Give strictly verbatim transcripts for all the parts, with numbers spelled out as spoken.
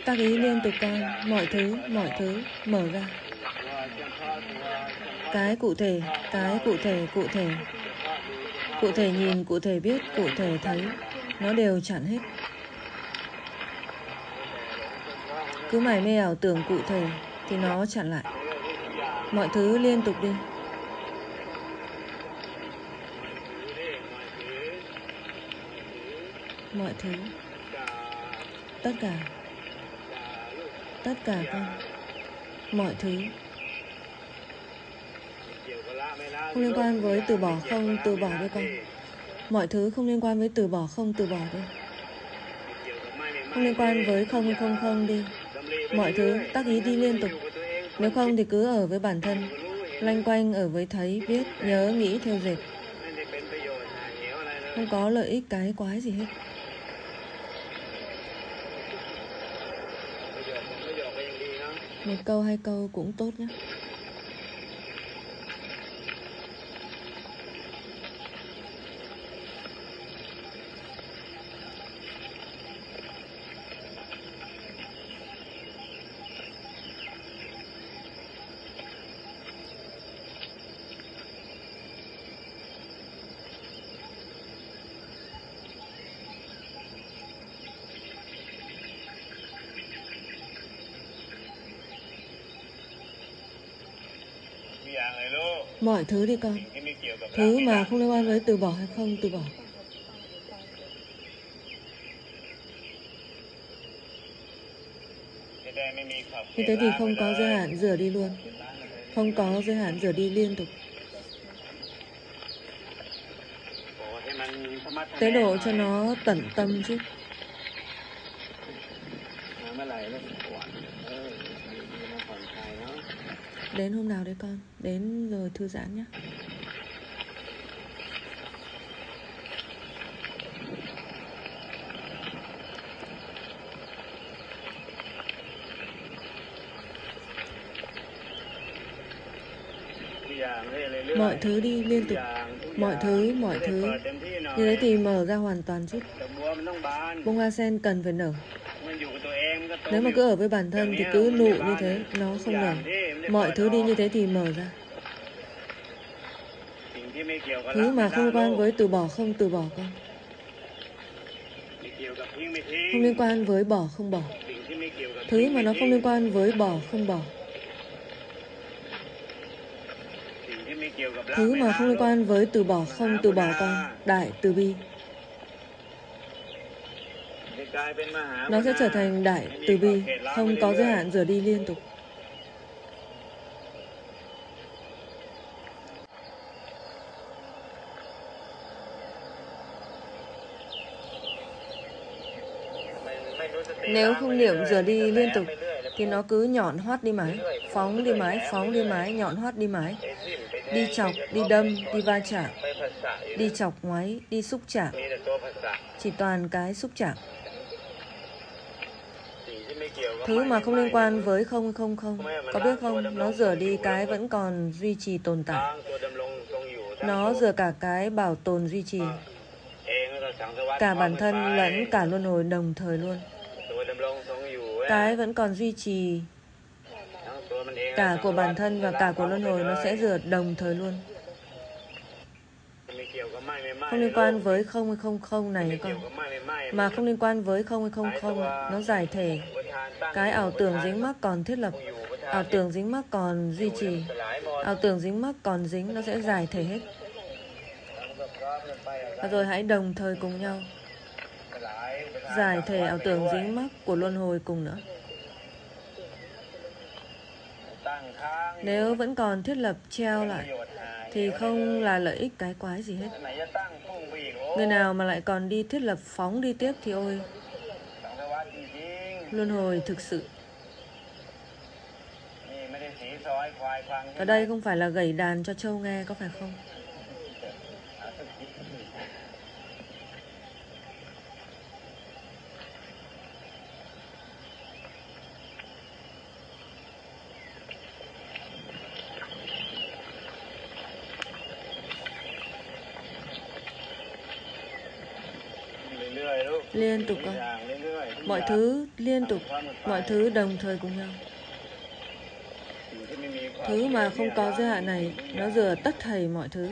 Các ý liên tục con, mọi thứ, mọi thứ mở ra. Cái cụ thể, cái cụ thể, cụ thể. Cụ thể nhìn, cụ thể biết, cụ thể thấy. Nó đều chặn hết. Cứ mải mê ảo tưởng cụ thể thì nó chặn lại. Mọi thứ liên tục đi. Mọi thứ. Tất cả. Tất cả con. Mọi thứ. Không liên quan với từ bỏ không, từ bỏ đi con. Mọi thứ không liên quan với từ bỏ không, từ bỏ đi. Không liên quan với không hay không không đi. Mọi thứ tác ý đi liên tục. Nếu không thì cứ ở với bản thân, loanh quanh ở với thấy, biết, nhớ, nghĩ, theo dệt. Không có lợi ích cái quái gì hết. Một câu hai câu cũng tốt nhé. Mọi thứ đi con. Thứ mà không liên quan với từ bỏ hay không từ bỏ. Như thế thì không có giới hạn, rửa đi luôn. Không có giới hạn, rửa đi liên tục. Tế độ cho nó tận tâm chứ. Đến hôm nào đấy con? Đến rồi thư giãn nhé. Mọi thứ đi liên tục. Mọi thứ, mọi thứ. Như thế thì mở ra hoàn toàn chứ. Bông hoa sen cần phải nở. Nếu mà cứ ở với bản thân thì cứ nụ như thế, nó không nở. Mọi thứ đi như thế thì mở ra. Thứ mà không liên quan với từ bỏ không từ bỏ con. Không liên quan với bỏ không bỏ. Thứ mà nó không liên quan với bỏ không bỏ. Thứ mà không liên quan với từ bỏ không từ bỏ con. Đại từ bi. Nó sẽ trở thành đại từ bi, không có giới hạn, rửa đi liên tục. Nếu không niệm rửa đi liên tục thì nó cứ nhọn hoắt đi mãi, phóng đi mãi, phóng đi mãi, nhọn hoắt đi mãi. Đi chọc, đi đâm, đi va chạm, đi chọc ngoáy, đi xúc chạm. Chỉ toàn cái xúc chạm. Thứ mà không liên quan với không không không, có biết không? Nó rửa đi cái vẫn còn duy trì tồn tại. Nó rửa cả cái bảo tồn duy trì. Cả bản thân lẫn cả luân hồi đồng thời luôn. Cái vẫn còn duy trì. Cả của bản thân và cả của luân hồi nó sẽ rửa đồng thời luôn. Không liên quan với không hay không không này con. Mà không liên quan với không hay không không, nó giải thể. Cái ảo tưởng dính mắc còn thiết lập. Ảo tưởng dính mắc còn duy trì. Ảo tưởng dính mắc còn dính, nó sẽ giải thể hết. Và rồi hãy đồng thời cùng nhau giải thể ảo tưởng dính mắc của luân hồi cùng nữa. Nếu vẫn còn thiết lập treo lại thì không là lợi ích cái quái gì hết. Người nào mà lại còn đi thiết lập phóng đi tiếp thì ôi, luân hồi thực sự. Ở đây không phải là gảy đàn cho trâu nghe, có phải không? Liên tục con. Mọi thứ liên tục, mọi thứ đồng thời cùng nhau. Thứ mà không có giới hạn này, nó rửa tất thảy mọi thứ.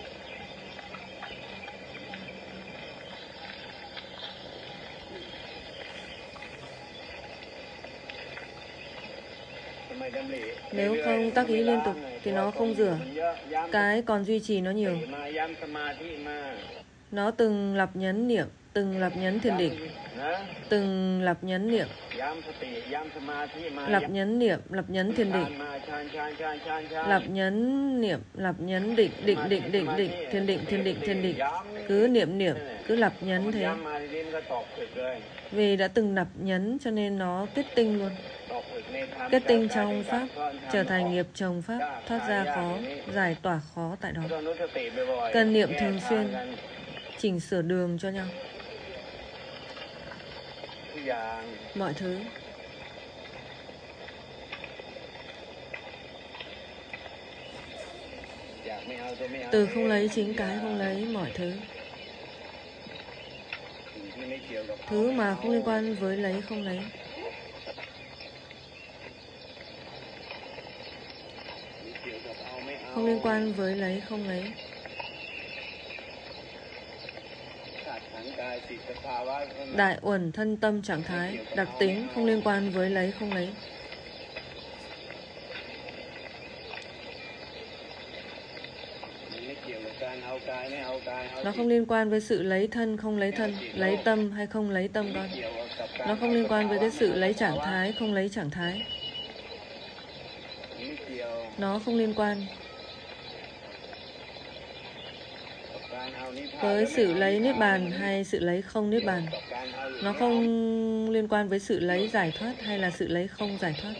Nếu không tác ý liên tục thì nó không rửa. Cái còn duy trì nó nhiều. Nó từng lập nhấn niệm, từng lập nhấn thiền định, từng lập nhấn niệm, lập nhấn niệm, lập nhấn thiền định, lập nhấn niệm, lập nhấn định, định định định định, thiền định thiền định thiền định, cứ niệm niệm, cứ lập nhấn thế. Vì đã từng lập nhấn cho nên nó kết tinh luôn. Kết tinh trong Pháp, trở thành nghiệp chồng Pháp, thoát ra khó, giải tỏa khó tại đó. Cần niệm thường xuyên, chỉnh sửa đường cho nhau. Mọi thứ. Từ không lấy chính cái không lấy mọi thứ. Thứ mà không liên quan với lấy không lấy. Không liên quan với lấy không lấy. Đại uẩn thân tâm trạng thái, đặc tính không liên quan với lấy không lấy. Nó không liên quan với sự lấy thân không lấy thân, lấy tâm hay không lấy tâm con. Nó không liên quan với cái sự lấy trạng thái không lấy trạng thái. Nó không liên quan với sự lấy niết bàn hay sự lấy không niết bàn. Nó không liên quan với sự lấy giải thoát hay là sự lấy không giải thoát.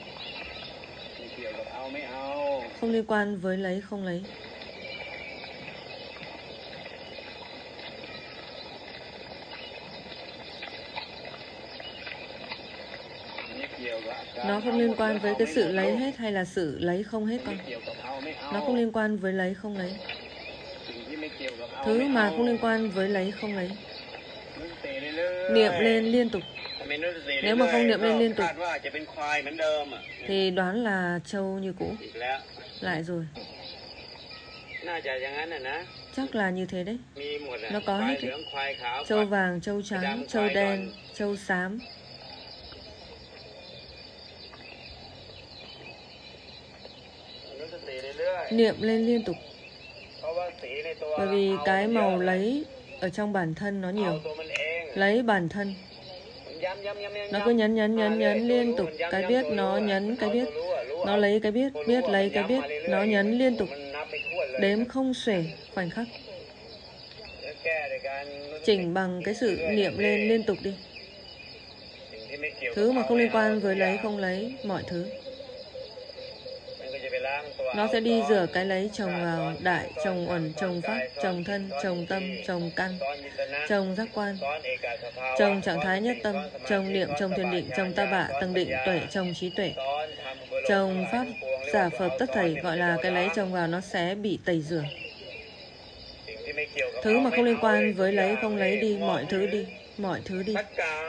Không liên quan với lấy không lấy. Nó không liên quan với cái sự lấy hết hay là sự lấy không hết con. Nó không liên quan với lấy không lấy. Thứ mà không liên quan với lấy không lấy. Niệm lên liên tục. Nếu mà không niệm lên liên tục thì đoán là trâu như cũ. Lại rồi. Chắc là như thế đấy. Nó có hết đấy. Trâu vàng, trâu trắng, trâu đen, trâu xám. Niệm lên liên tục. Bởi vì cái màu lấy ở trong bản thân nó nhiều. Lấy bản thân. Nó cứ nhấn nhấn nhấn nhấn liên tục. Cái biết nó nhấn cái biết. Nó lấy cái biết, biết lấy cái biết. Nó nhấn liên tục. Đếm không xuể khoảnh khắc. Chỉnh bằng cái sự niệm lên liên tục đi. Thứ mà không liên quan với lấy không lấy mọi thứ. Nó sẽ đi rửa cái lấy trồng vào đại, trồng uẩn, trồng pháp, trồng thân, trồng tâm, trồng căn, trồng giác quan, trồng trạng thái nhất tâm, trồng niệm, trồng thiền định, trồng ta bạ, tầng định, tuệ, trồng trí tuệ, trồng pháp giả Phật tất thảy, gọi là cái lấy trồng vào nó sẽ bị tẩy rửa. Thứ mà không liên quan với lấy không lấy đi, mọi thứ đi, mọi thứ đi.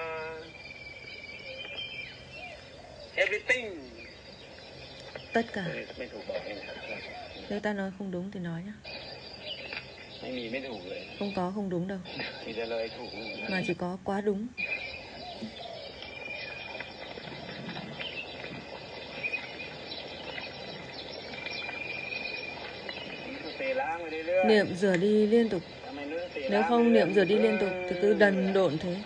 Tất cả. Nếu ta nói không đúng thì nói nhá. Không có không đúng đâu. Mà chỉ có quá đúng. Niệm rửa đi liên tục. Nếu không niệm rửa đi liên tục thì cứ đần độn thế.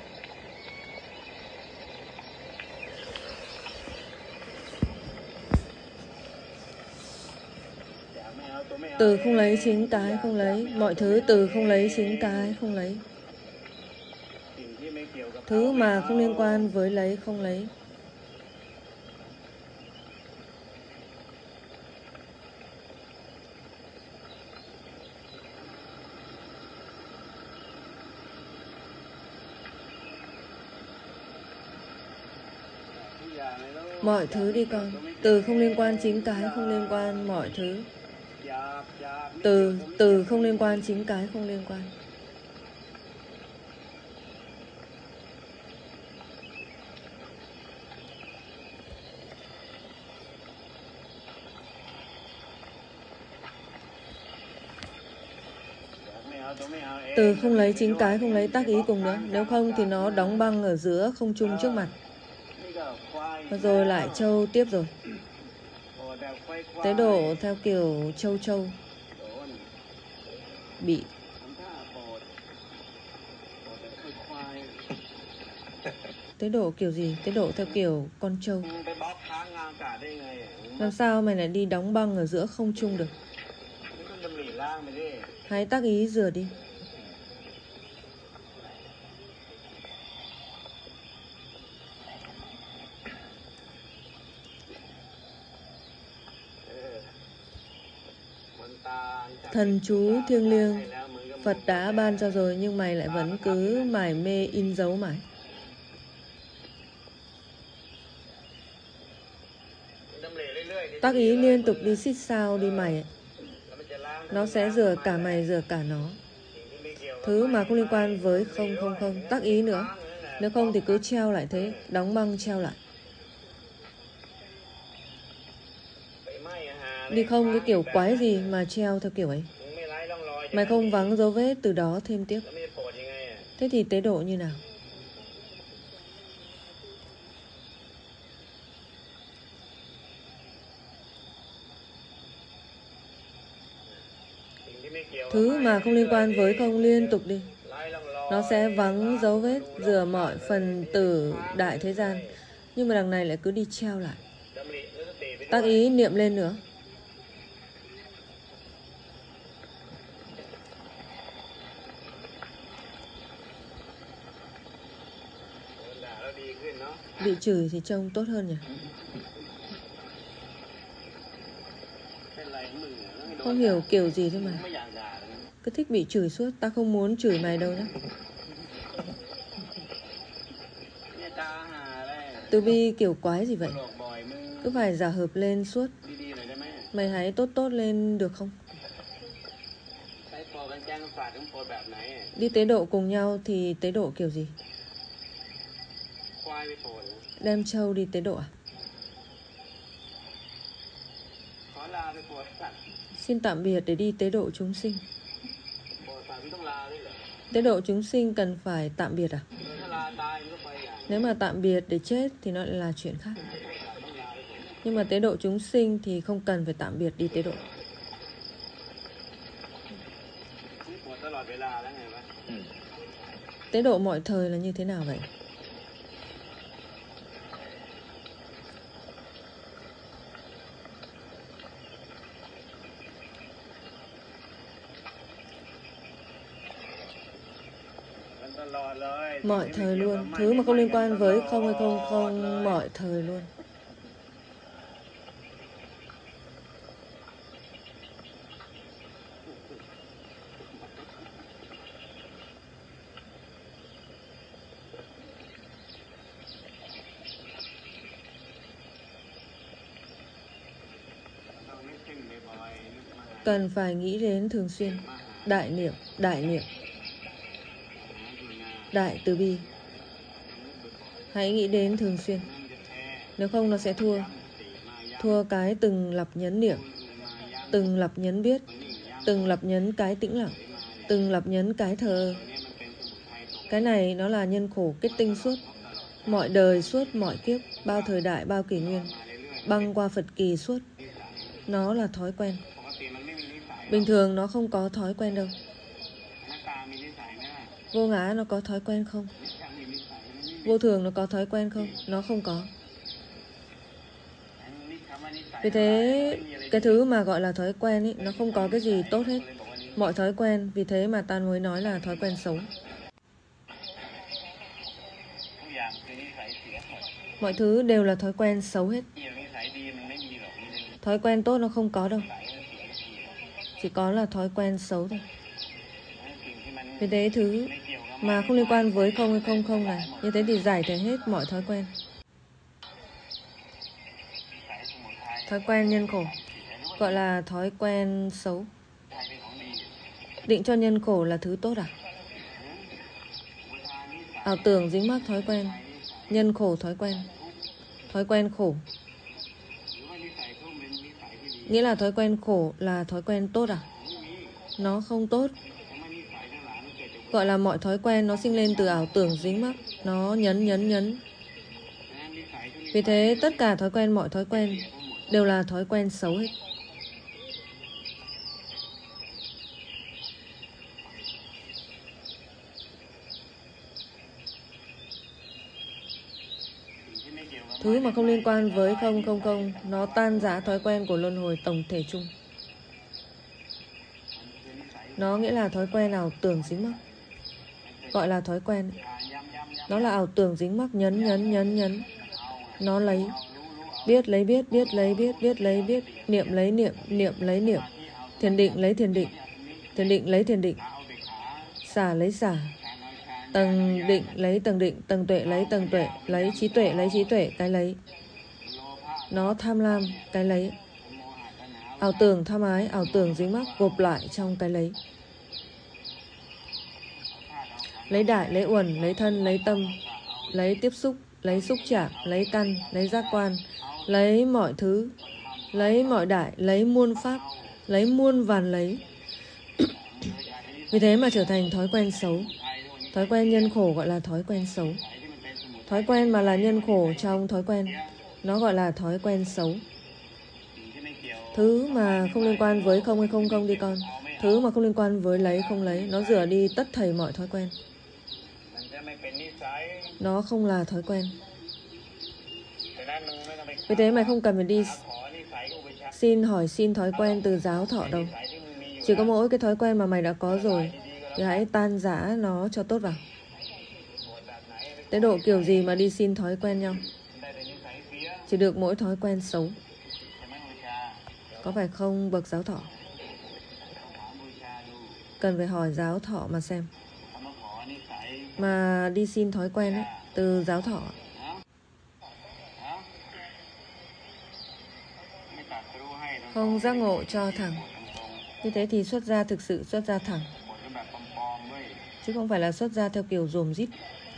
Từ không lấy chính cái không lấy. Mọi thứ từ không lấy chính cái không lấy. Thứ mà không liên quan với lấy không lấy. Mọi thứ đi con. Từ không liên quan chính cái không liên quan mọi thứ. Từ, từ không liên quan chính cái không liên quan. Từ không lấy chính cái, không lấy tác ý cùng nữa. Nếu không thì nó đóng băng ở giữa không trung trước mặt. Và rồi lại châu tiếp rồi. Tế độ theo kiểu châu châu. Bị. Tế độ kiểu gì? Tế độ theo kiểu con trâu. Làm sao mày lại đi đóng băng ở giữa không trung được? Hãy tác ý rửa đi. Thần chú thiêng liêng Phật đã ban cho rồi, nhưng mày lại vẫn cứ mải mê in dấu mãi. Tác ý liên tục đi xít sao đi mày ấy. Nó sẽ rửa cả mày, rửa cả nó. Thứ mà không liên quan với không không không. Tác ý nữa. Nếu không thì cứ treo lại thế. Đóng băng treo lại. Đi không cái kiểu quái gì mà treo theo kiểu ấy. Mày không vắng dấu vết, từ đó thêm tiếp. Thế thì tế độ như nào? Thứ mà không liên quan với không liên tục đi. Nó sẽ vắng dấu vết, rửa mọi phần tử đại thế gian. Nhưng mà đằng này lại cứ đi treo lại. Tác ý niệm lên nữa. Bị chửi thì trông tốt hơn nhỉ? Không hiểu kiểu gì thế mà. Cứ thích bị chửi suốt. Ta không muốn chửi mày đâu nhé. Từ bi kiểu quái gì vậy? Cứ phải giả hợp lên suốt. Mày hãy tốt tốt lên được không? Đi tế độ cùng nhau thì tế độ kiểu gì? Đem trâu đi tế độ à? Xin tạm biệt để đi tế độ chúng sinh. Tế độ chúng sinh cần phải tạm biệt à? Nếu mà tạm biệt để chết thì nó lại là chuyện khác. Nhưng mà tế độ chúng sinh thì không cần phải tạm biệt đi tế độ. Tế độ mọi thời là như thế nào vậy? Mọi thời luôn. Thứ mà không liên quan với không hay không không, mọi thời luôn. Cần phải nghĩ đến thường xuyên. Đại niệm, đại niệm, đại từ bi. Hãy nghĩ đến thường xuyên. Nếu không nó sẽ thua. Thua cái từng lập nhấn niệm, từng lập nhấn biết, từng lập nhấn cái tĩnh lặng, từng lập nhấn cái thờ. Cái này nó là nhân khổ kết tinh suốt. Mọi đời suốt mọi kiếp, bao thời đại, bao kỷ nguyên, băng qua Phật kỳ suốt. Nó là thói quen. Bình thường nó không có thói quen đâu. Vô ngã nó có thói quen không? Vô thường nó có thói quen không? Nó không có. Vì thế cái thứ mà gọi là thói quen ý, nó không có cái gì tốt hết. Mọi thói quen, vì thế mà ta mới nói là thói quen xấu. Mọi thứ đều là thói quen xấu hết. Thói quen tốt nó không có đâu. Chỉ có là thói quen xấu thôi. Vì thế thứ mà không liên quan với không hay không không này, như thế thì giải thể hết mọi thói quen. Thói quen nhân khổ gọi là thói quen xấu. Định cho nhân khổ là thứ tốt à? Ảo tưởng dính mắc thói quen. Nhân khổ thói quen. Thói quen khổ. Nghĩa là thói quen khổ là thói quen tốt à? Nó không tốt. Gọi là mọi thói quen nó sinh lên từ ảo tưởng dính mắc. Nó nhấn nhấn nhấn. Vì thế tất cả thói quen, mọi thói quen đều là thói quen xấu hết. Thứ mà không liên quan với không không không, nó tan rã thói quen của luân hồi tổng thể chung. Nó nghĩa là thói quen ảo tưởng dính mắc. Gọi là thói quen. Nó là ảo tưởng dính mắc, nhấn nhấn nhấn nhấn. Nó lấy. Biết lấy biết, biết lấy biết, biết lấy biết. Niệm lấy niệm, niệm lấy niệm. Thiền định lấy thiền định. Thiền định lấy thiền định. Xả lấy xả. Tầng định lấy tầng định. Tầng tuệ lấy tầng tuệ. Lấy trí tuệ lấy trí tuệ, cái lấy. Nó tham lam, cái lấy. Ảo tưởng tham ái, ảo tưởng dính mắc gộp lại trong cái lấy. Lấy đại, lấy uẩn, lấy thân, lấy tâm. Lấy tiếp xúc, lấy xúc chạm, lấy căn, lấy giác quan. Lấy mọi thứ. Lấy mọi đại, lấy muôn pháp. Lấy muôn vàn lấy. Vì thế mà trở thành thói quen xấu. Thói quen nhân khổ gọi là thói quen xấu. Thói quen mà là nhân khổ trong thói quen, nó gọi là thói quen xấu. Thứ mà không liên quan với không hay không không đi con. Thứ mà không liên quan với lấy không lấy, nó rửa đi tất thảy mọi thói quen. Nó không là thói quen. Vì thế mày không cần phải đi xin hỏi xin thói quen từ giáo thọ đâu. Chỉ có mỗi cái thói quen mà mày đã có rồi thì hãy tan rã nó cho tốt vào. Tới độ kiểu gì mà đi xin thói quen nhau? Chỉ được mỗi thói quen xấu. Có phải không bậc giáo thọ? Cần phải hỏi giáo thọ mà xem. Mà đi xin thói quen ấy, từ giáo thọ. Không giác ngộ cho thẳng. Như thế thì xuất gia thực sự xuất gia thẳng, chứ không phải là xuất gia theo kiểu dồm rít.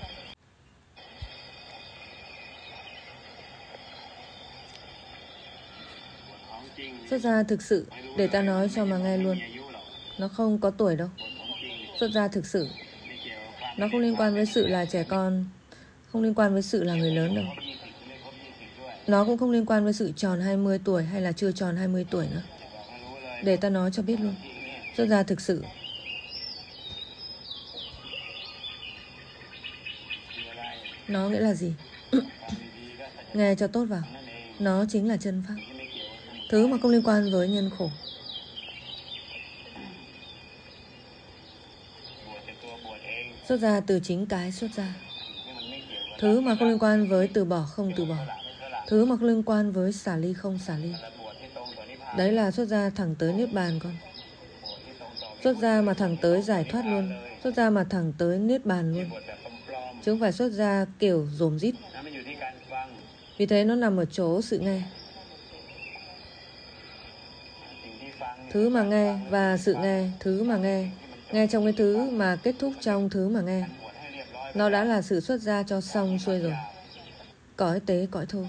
Xuất gia thực sự, để ta nói cho mà nghe luôn, nó không có tuổi đâu. Xuất gia thực sự, nó không liên quan với sự là trẻ con, không liên quan với sự là người lớn đâu. Nó cũng không liên quan với sự tròn hai mươi tuổi hay là chưa tròn hai mươi tuổi nữa. Để ta nói cho biết luôn. Xuất gia thực sự nó nghĩa là gì? Nghe cho tốt vào. Nó chính là chân pháp. Thứ mà không liên quan với nhân khổ. Xuất gia từ chính cái xuất gia. Thứ mà không liên quan với từ bỏ không từ bỏ. Thứ mà không liên quan với xả ly không xả ly. Đấy là xuất gia thẳng tới Niết Bàn con. Xuất gia mà thẳng tới giải thoát luôn. Xuất gia mà thẳng tới Niết Bàn luôn. Chứ không phải xuất gia kiểu dồm rít. Vì thế nó nằm ở chỗ sự nghe. Thứ mà nghe và sự nghe. Thứ mà nghe. Nghe trong cái thứ mà kết thúc trong thứ mà nghe. Nó đã là sự xuất gia cho xong xuôi rồi. Cõi tế cõi thô.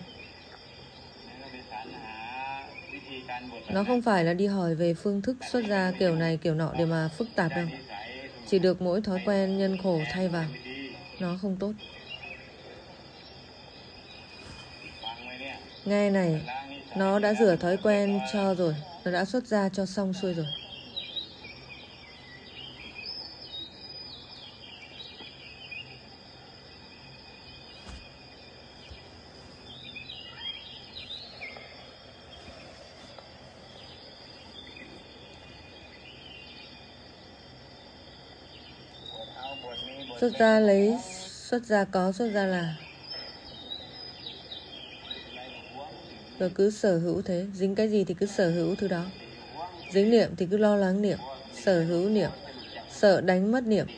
Nó không phải là đi hỏi về phương thức xuất gia kiểu này kiểu nọ để mà phức tạp đâu. Chỉ được mỗi thói quen nhân khổ thay vào. Nó không tốt. Nghe này, nó đã rửa thói quen cho rồi. Nó đã xuất gia cho xong xuôi rồi. Xuất gia lấy, xuất gia có, xuất gia là. Rồi cứ sở hữu thế. Dính cái gì thì cứ sở hữu thứ đó. Dính niệm thì cứ lo lắng niệm. Sở hữu niệm. Sợ đánh mất niệm.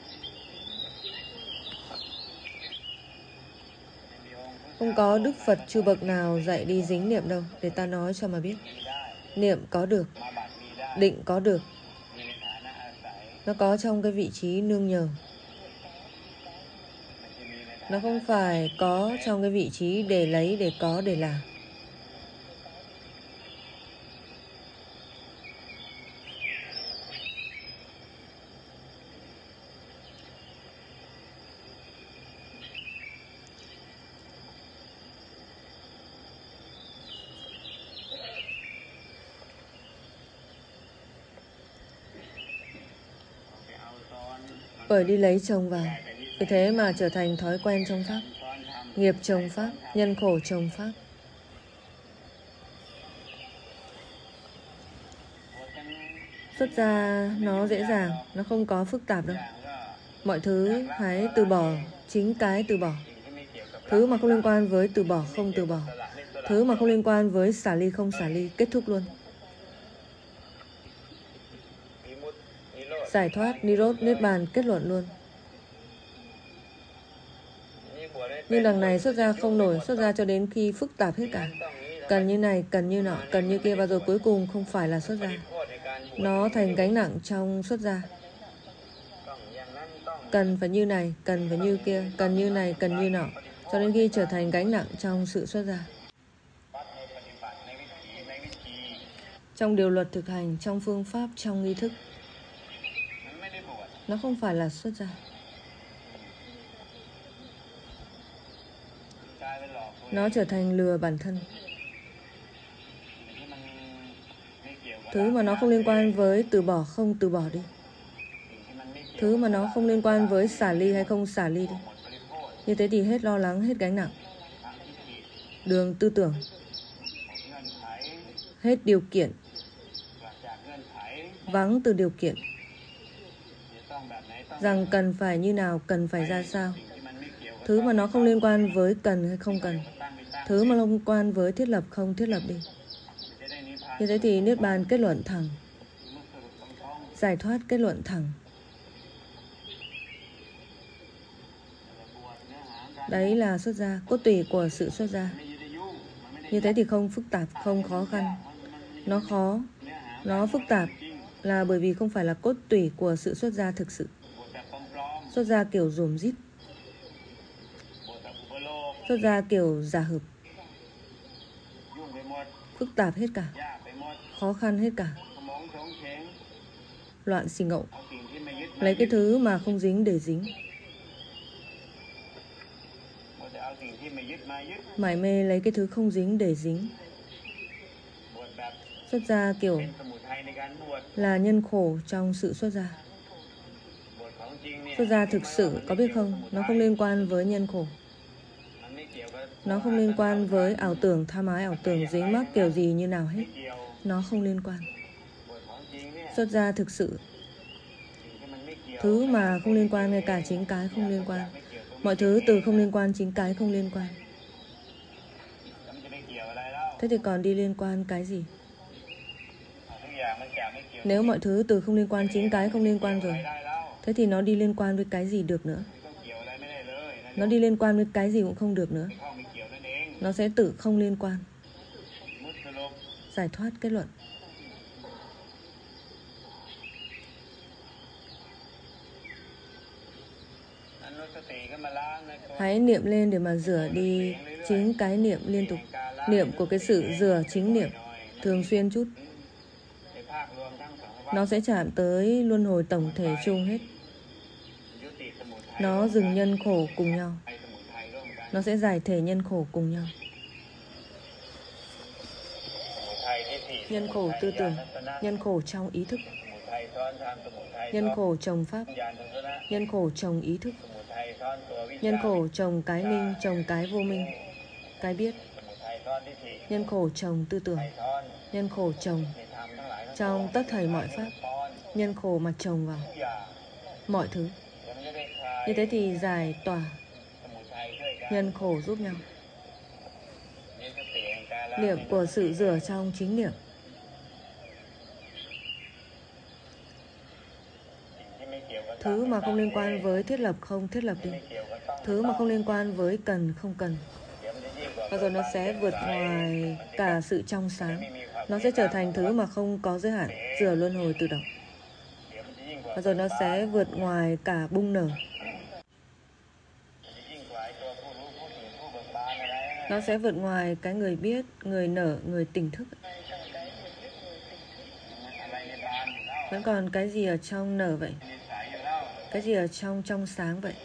Không có Đức Phật chư bậc nào dạy đi dính niệm đâu. Để ta nói cho mà biết. Niệm có được. Định có được. Nó có trong cái vị trí nương nhờ. Nó không phải có trong cái vị trí để lấy, để có, để làm. bởi đi lấy chồng vào. Vì thế mà trở thành thói quen trong Pháp. Nghiệp chồng Pháp, nhân khổ chồng Pháp. Xuất gia nó dễ dàng, nó không có phức tạp đâu. Mọi thứ hãy từ bỏ, chính cái từ bỏ. Thứ mà không liên quan với từ bỏ không từ bỏ. Thứ mà không liên quan với xả ly không xả ly, kết thúc luôn. Giải thoát, Nirodha, Niết Bàn, kết luận luôn. Nhưng đằng này xuất gia không nổi, xuất gia cho đến khi phức tạp hết cả. Cần như này, cần như nọ, cần như kia, và rồi cuối cùng không phải là xuất gia. Nó thành gánh nặng trong xuất gia. Cần phải như này, cần phải như kia, cần như này, cần như nọ, cho đến khi trở thành gánh nặng trong sự xuất gia. Trong điều luật thực hành, trong phương pháp, trong nghi thức. Nó không phải là xuất gia. Nó trở thành lừa bản thân. Thứ mà nó không liên quan với từ bỏ không từ bỏ đi. Thứ mà nó không liên quan với xả ly hay không xả ly đi. Như thế thì hết lo lắng, hết gánh nặng. Đường tư tưởng. Hết điều kiện. Vắng từ điều kiện. Rằng cần phải như nào, cần phải ra sao. Thứ mà nó không liên quan với cần hay không cần. Thứ mà liên quan với thiết lập không thiết lập đi. Như thế thì Niết Bàn kết luận thẳng. Giải thoát kết luận thẳng. Đấy là xuất gia, cốt tủy của sự xuất gia. Như thế thì không phức tạp, không khó khăn. Nó khó, nó phức tạp là bởi vì không phải là cốt tủy của sự xuất gia thực sự. Xuất gia kiểu rồm rít. Xuất gia kiểu giả hợp. Phức tạp hết cả. Khó khăn hết cả. Loạn xì ngậu. Lấy cái thứ mà không dính để dính. Mải mê lấy cái thứ không dính để dính. Xuất gia kiểu là nhân khổ trong sự xuất gia. Xuất gia thực sự có biết không? Nó không liên quan với nhân khổ. Nó không liên quan với ảo tưởng, tham ái, ảo tưởng, dính mắc kiểu gì như nào hết. Nó không liên quan. Xuất gia thực sự. Thứ mà không liên quan, ngay cả chính cái không liên quan. Mọi thứ từ không liên quan, chính cái không liên quan. Thế thì còn đi liên quan cái gì? Nếu mọi thứ từ không liên quan, chính cái không liên quan rồi, thế thì nó đi liên quan với cái gì được nữa? Nó đi liên quan với cái gì cũng không được nữa. Nó sẽ tự không liên quan. Giải thoát kết luận. Hãy niệm lên để mà rửa đi chính cái niệm liên tục. Niệm của cái sự rửa chính niệm thường xuyên chút. Nó sẽ chạm tới luân hồi tổng thể chung hết. Nó dừng nhân khổ cùng nhau. Nó sẽ giải thể nhân khổ cùng nhau. Nhân khổ tư tưởng. Nhân khổ trong ý thức. Nhân khổ trồng pháp. Nhân khổ trồng ý thức. Nhân khổ trồng cái minh, trồng cái vô minh, cái biết. Nhân khổ trồng tư tưởng. Nhân khổ trồng trong tất thảy mọi pháp. Nhân khổ mà trồng vào mọi thứ. Như thế thì giải tỏa nhân khổ giúp nhau. Niệm của sự rửa trong chính niệm. Thứ mà không liên quan với thiết lập không thiết lập đi. Thứ mà không liên quan với cần không cần. Và rồi nó sẽ vượt ngoài cả sự trong sáng. Nó sẽ trở thành thứ mà không có giới hạn, rửa luân hồi tự động. Và rồi nó sẽ vượt ngoài cả bung nở. Nó sẽ vượt ngoài cái người biết, người nở, người tỉnh thức. Vẫn còn cái gì ở trong nở vậy? Cái gì ở trong trong sáng vậy?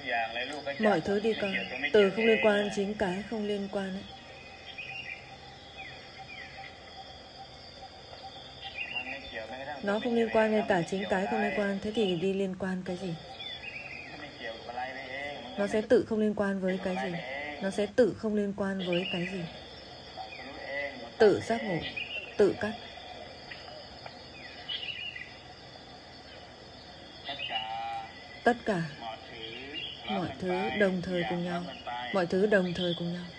Mọi thứ đi con. Từ không liên quan chính cái không liên quan ấy. Nó không liên quan ngay cả chính cái không liên quan. Thế thì đi liên quan cái gì? Nó sẽ tự không liên quan với cái gì? Nó sẽ tự không liên quan với cái gì? Tự giác ngộ, tự cắt. Tất cả mọi thứ đồng thời cùng nhau. Mọi thứ đồng thời cùng nhau.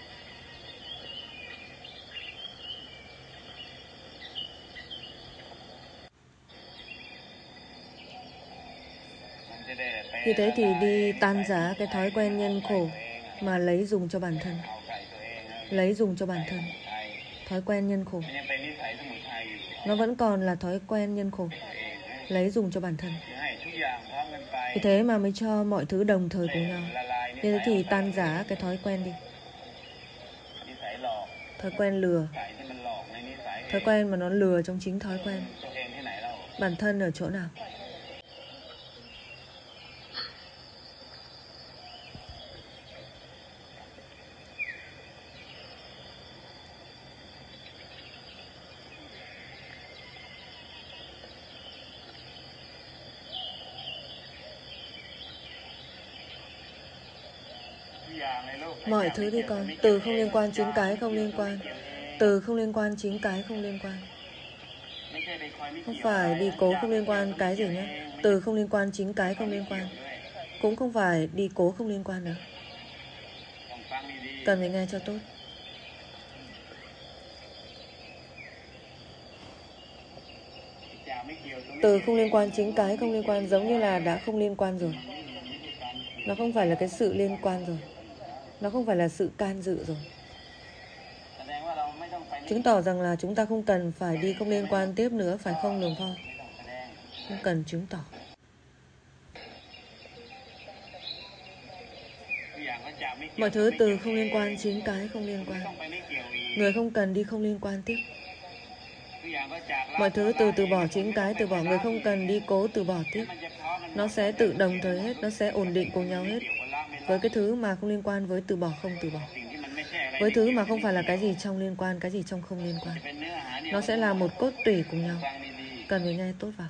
Như thế thì đi tan rã cái thói quen nhân khổ mà lấy dùng cho bản thân. Lấy dùng cho bản thân. Thói quen nhân khổ. Nó vẫn còn là thói quen nhân khổ. Lấy dùng cho bản thân. Vì thế mà mới cho mọi thứ đồng thời cùng nhau. Như thế thì tan rã cái thói quen đi. Thói quen lừa. Thói quen mà nó lừa trong chính thói quen. Bản thân ở chỗ nào? Mọi thứ đi con. Từ không liên quan chính cái không liên quan. Từ không liên quan chính cái không liên quan. Không phải đi cố không liên quan cái gì nhé. Từ không liên quan chính cái không liên quan. Cũng không phải đi cố không liên quan nữa. Cần phải nghe cho tốt. Từ không liên quan chính cái không liên quan giống như là đã không liên quan rồi. Nó không phải là cái sự liên quan rồi. Nó không phải là sự can dự rồi. Chứng tỏ rằng là chúng ta không cần phải đi không liên quan tiếp nữa, phải không Đường Phong? Không cần chứng tỏ. Mọi thứ từ không liên quan chính cái không liên quan. Người không cần đi không liên quan tiếp. Mọi thứ từ từ bỏ chính cái từ bỏ. Người không cần đi cố từ bỏ tiếp. Nó sẽ tự đồng thời hết. Nó sẽ ổn định cùng nhau hết. Với cái thứ mà không liên quan với từ bỏ không từ bỏ. Với thứ mà không phải là cái gì trong liên quan, cái gì trong không liên quan. Nó sẽ là một cốt tủy cùng nhau. Cần phải nghe tốt vào.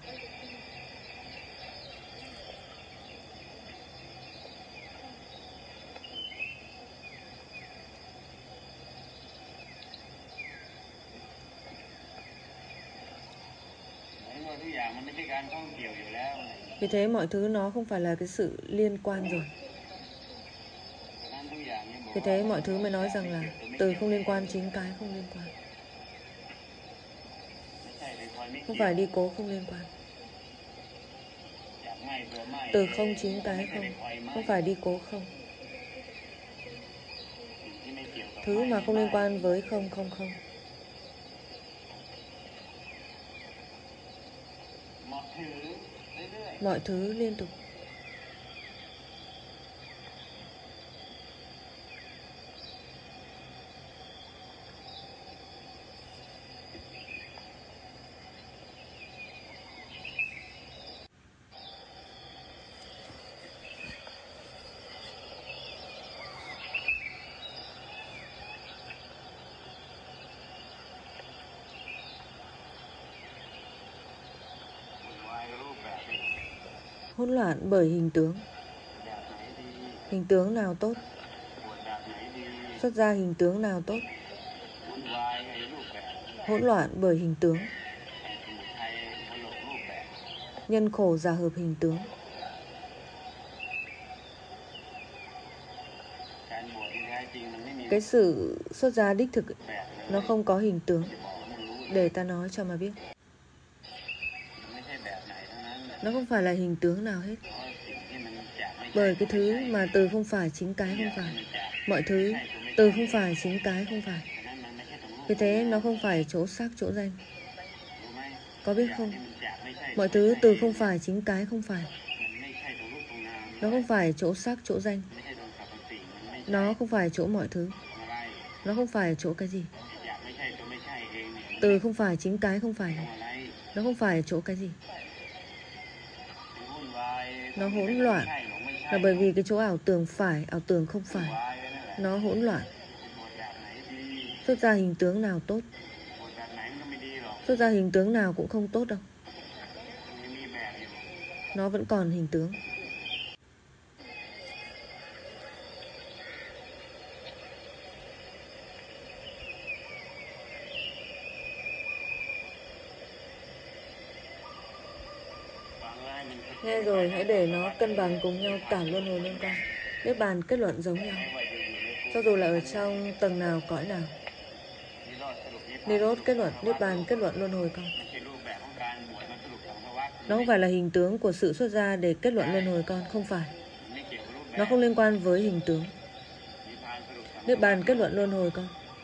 Vì thế mọi thứ nó không phải là cái sự liên quan rồi. Vì thế mọi thứ mới nói rằng là từ không liên quan chính cái không liên quan. Không phải đi cố không liên quan. Từ không chính cái không. Không phải đi cố không. Thứ mà không liên quan với không không không. Mọi thứ liên tục. Hỗn loạn bởi hình tướng. Hình tướng nào tốt? Xuất ra hình tướng nào tốt? Hỗn loạn bởi hình tướng. Nhân khổ giả hợp hình tướng. Cái sự xuất ra đích thực nó không có hình tướng. Để ta nói cho mà biết. Nó không phải là hình tướng nào hết. Bởi cái thứ mà từ không phải chính cái không phải. Mọi thứ từ không phải chính cái không phải. Vì thế nó không phải chỗ sắc chỗ danh. Có biết không? Mọi thứ từ không phải chính cái không phải. Nó không phải chỗ sắc chỗ danh. Nó không phải chỗ mọi thứ. Nó không phải chỗ cái gì. Từ không phải chính cái không phải. Nó không phải chỗ cái gì. Nó hỗn loạn. là bởi vì cái chỗ ảo tưởng phải, ảo tưởng không phải, nó hỗn loạn. Xuất ra hình tướng nào tốt, xuất ra hình tướng nào cũng không tốt đâu. Nó vẫn còn hình tướng. Nghe rồi, hãy để nó cân bằng cùng nhau cả luân hồi liên quan. Niết bàn kết luận giống nhau, cho dù là ở trong tầng nào, cõi nào. Nirod kết luận, Niết bàn kết luận luân hồi con. Nó không phải là hình tướng của sự xuất gia để kết luận luân hồi con, không phải. Nó không liên quan với hình tướng. Niết bàn kết luận luân hồi con.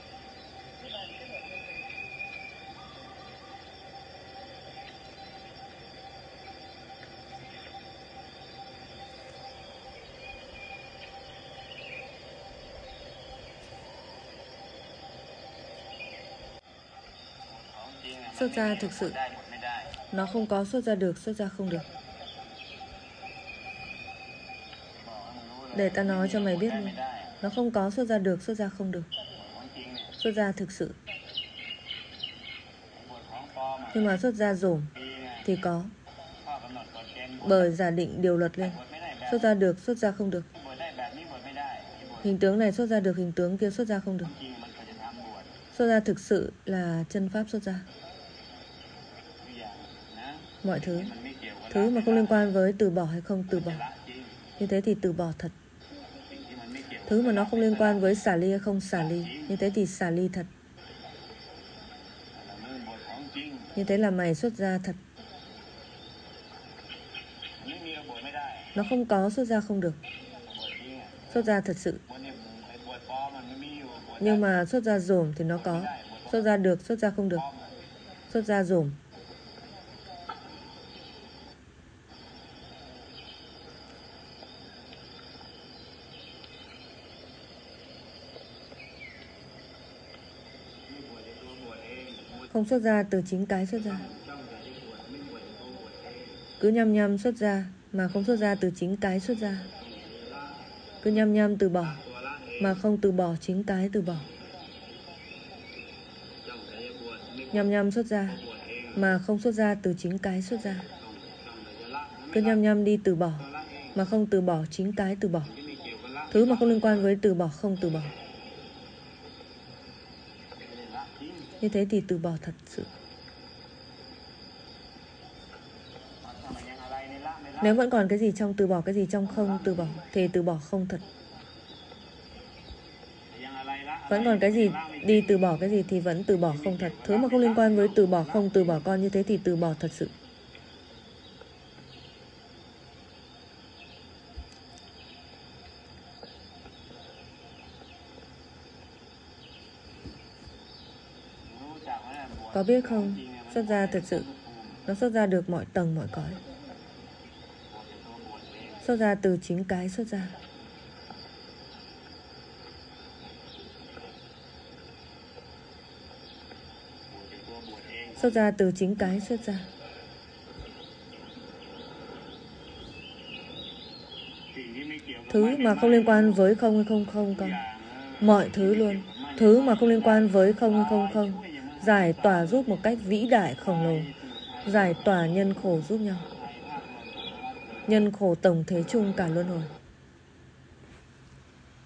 Xuất gia thực sự, nó không có xuất gia được, xuất gia không được. Để ta nói cho mày biết luôn, nó không có xuất gia được, xuất gia không được. Xuất gia thực sự. Nhưng mà xuất gia dổm thì có, bởi giả định điều luật lên. Xuất gia được, xuất gia không được. Hình tướng này xuất gia được, hình tướng kia xuất gia không được. Xuất gia thực sự là chân pháp xuất gia. Mọi thứ, thứ mà không liên quan với từ bỏ hay không từ bỏ, như thế thì từ bỏ thật. Thứ mà nó không liên quan với xả ly hay không xả ly, như thế thì xả ly thật. Như thế là mày xuất gia thật. Nó không có xuất gia không được. Xuất gia thật sự. Nhưng mà xuất gia dổm thì nó có. Xuất gia được, xuất gia không được. Xuất gia dổm. Không xuất gia từ chính cái xuất gia. Cứ nhăm nhăm xuất gia mà không xuất gia từ chính cái xuất gia. Cứ nhăm nhăm từ bỏ mà không từ bỏ chính cái từ bỏ. Nhăm nhăm xuất gia mà không xuất gia từ chính cái xuất gia. Cứ nhăm nhăm đi từ bỏ mà không từ bỏ chính cái từ bỏ. Thứ mà không liên quan với từ bỏ không từ bỏ. Như thế thì từ bỏ thật sự. Nếu vẫn còn cái gì trong từ bỏ, cái gì trong không từ bỏ, thì từ bỏ không thật. Vẫn còn cái gì đi từ bỏ cái gì thì vẫn từ bỏ không thật. Thứ mà không liên quan với từ bỏ không từ bỏ con, như thế thì từ bỏ thật sự. Có biết không, xuất gia thật sự, nó xuất gia được mọi tầng mọi cõi. Xuất gia từ chính cái xuất gia. Xuất gia từ chính cái xuất gia. Thứ mà không liên quan với không hay không không con. Mọi thứ luôn. Thứ mà không liên quan với không hay không không. Giải tỏa giúp một cách vĩ đại khổng lồ. Giải tỏa nhân khổ giúp nhau. Nhân khổ tổng thế chung cả luân hồi.